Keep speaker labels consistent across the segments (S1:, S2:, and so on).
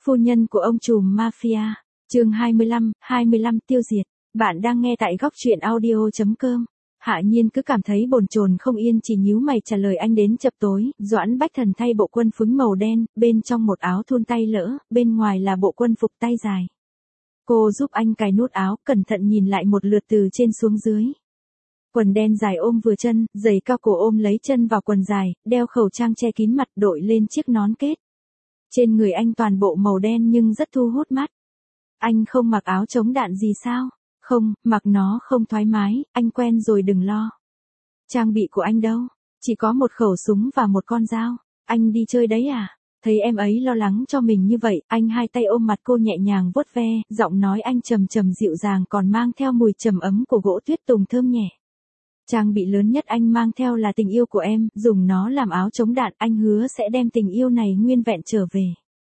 S1: Phu nhân của ông trùm mafia. Chương 25 tiêu diệt. Bạn đang nghe tại góc truyện audio.com. Hạ Nhiên cứ cảm thấy bồn chồn không yên, chỉ nhíu mày trả lời anh đến chập tối. Doãn Bách Thần thay bộ quân phúng màu đen, bên trong một áo thun tay lỡ, bên ngoài là bộ quân phục tay dài. Cô giúp anh cài nút áo, cẩn thận nhìn lại một lượt từ trên xuống dưới. Quần đen dài ôm vừa chân, giày cao cổ ôm lấy chân vào quần dài, đeo khẩu trang che kín mặt, đội lên chiếc nón kết. Trên người anh toàn bộ màu đen nhưng rất thu hút mắt. Anh không mặc áo chống đạn gì sao? Không, mặc nó không thoải mái, anh quen rồi đừng lo. Trang bị của anh đâu? Chỉ có một khẩu súng và một con dao. Anh đi chơi đấy à? Thấy em ấy lo lắng cho mình như vậy, anh hai tay ôm mặt cô nhẹ nhàng vuốt ve, giọng nói anh trầm trầm dịu dàng còn mang theo mùi trầm ấm của gỗ tuyết tùng thơm nhẹ. Trang bị lớn nhất anh mang theo là tình yêu của em, dùng nó làm áo chống đạn, anh hứa sẽ đem tình yêu này nguyên vẹn trở về.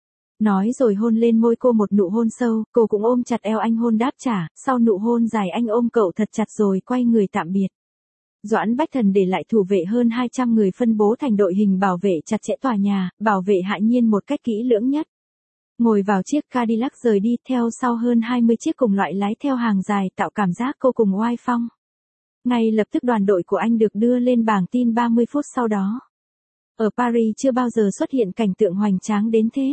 S1: Nói rồi hôn lên môi cô một nụ hôn sâu, cô cũng ôm chặt eo anh hôn đáp trả, sau nụ hôn dài anh ôm cậu thật chặt rồi quay người tạm biệt. Doãn Bách Thần để lại thủ vệ hơn 200 người phân bố thành đội hình bảo vệ chặt chẽ tòa nhà, bảo vệ Hạ Nhiên một cách kỹ lưỡng nhất. Ngồi vào chiếc Cadillac rời đi, theo sau hơn 20 chiếc cùng loại lái theo hàng dài, tạo cảm giác cô cùng oai phong. Ngay lập tức đoàn đội của anh được đưa lên bảng tin 30 phút sau đó. Ở Paris chưa bao giờ xuất hiện cảnh tượng hoành tráng đến thế.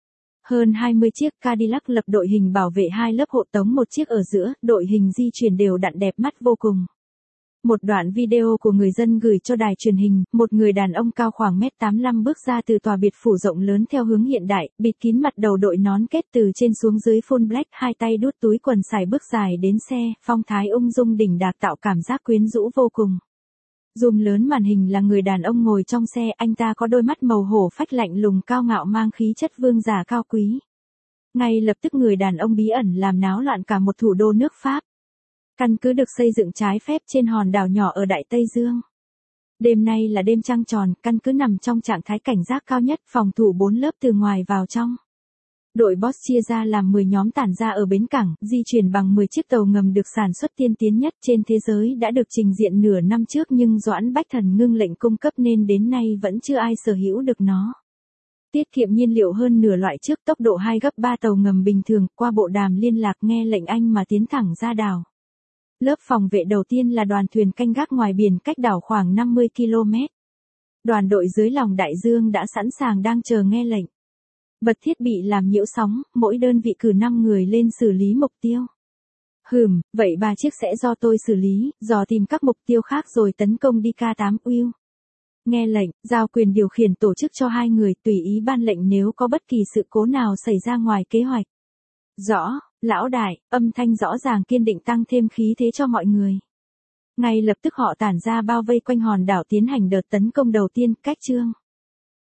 S1: Hơn 20 chiếc Cadillac lập đội hình bảo vệ hai lớp hộ tống, một chiếc ở giữa, đội hình di chuyển đều đặn đẹp mắt vô cùng. Một đoạn video của người dân gửi cho đài truyền hình, một người đàn ông cao khoảng 1m85 bước ra từ tòa biệt phủ rộng lớn theo hướng hiện đại, bịt kín mặt, đầu đội nón kết từ trên xuống dưới full black, hai tay đút túi quần sải bước dài đến xe, phong thái ung dung đỉnh đạc tạo cảm giác quyến rũ vô cùng. Zoom lớn màn hình là người đàn ông ngồi trong xe, anh ta có đôi mắt màu hổ phách lạnh lùng cao ngạo mang khí chất vương giả cao quý. Ngay lập tức người đàn ông bí ẩn làm náo loạn cả một thủ đô nước Pháp. Căn cứ được xây dựng trái phép trên hòn đảo nhỏ ở Đại Tây Dương. Đêm nay là đêm trăng tròn, căn cứ nằm trong trạng thái cảnh giác cao nhất, phòng thủ 4 lớp từ ngoài vào trong. Đội boss chia ra làm 10 nhóm tản ra ở bến cảng, di chuyển bằng 10 chiếc tàu ngầm được sản xuất tiên tiến nhất trên thế giới, đã được trình diện nửa năm trước nhưng Doãn Bách Thần ngưng lệnh cung cấp nên đến nay vẫn chưa ai sở hữu được nó. Tiết kiệm nhiên liệu hơn nửa loại trước, tốc độ 2 gấp 3 tàu ngầm bình thường, qua bộ đàm liên lạc nghe lệnh anh mà tiến thẳng ra đảo. Lớp phòng vệ đầu tiên là đoàn thuyền canh gác ngoài biển cách đảo khoảng 50 km. Đoàn đội dưới lòng đại dương đã sẵn sàng đang chờ nghe lệnh. Bật thiết bị làm nhiễu sóng, mỗi đơn vị cử 5 người lên xử lý mục tiêu. Vậy 3 chiếc sẽ do tôi xử lý, dò tìm các mục tiêu khác rồi tấn công đi K8U. Nghe lệnh, giao quyền điều khiển tổ chức cho 2 người, tùy ý ban lệnh nếu có bất kỳ sự cố nào xảy ra ngoài kế hoạch. Rõ, lão đại, âm thanh rõ ràng kiên định tăng thêm khí thế cho mọi người. Ngay lập tức họ tản ra bao vây quanh hòn đảo tiến hành đợt tấn công đầu tiên, cách chương.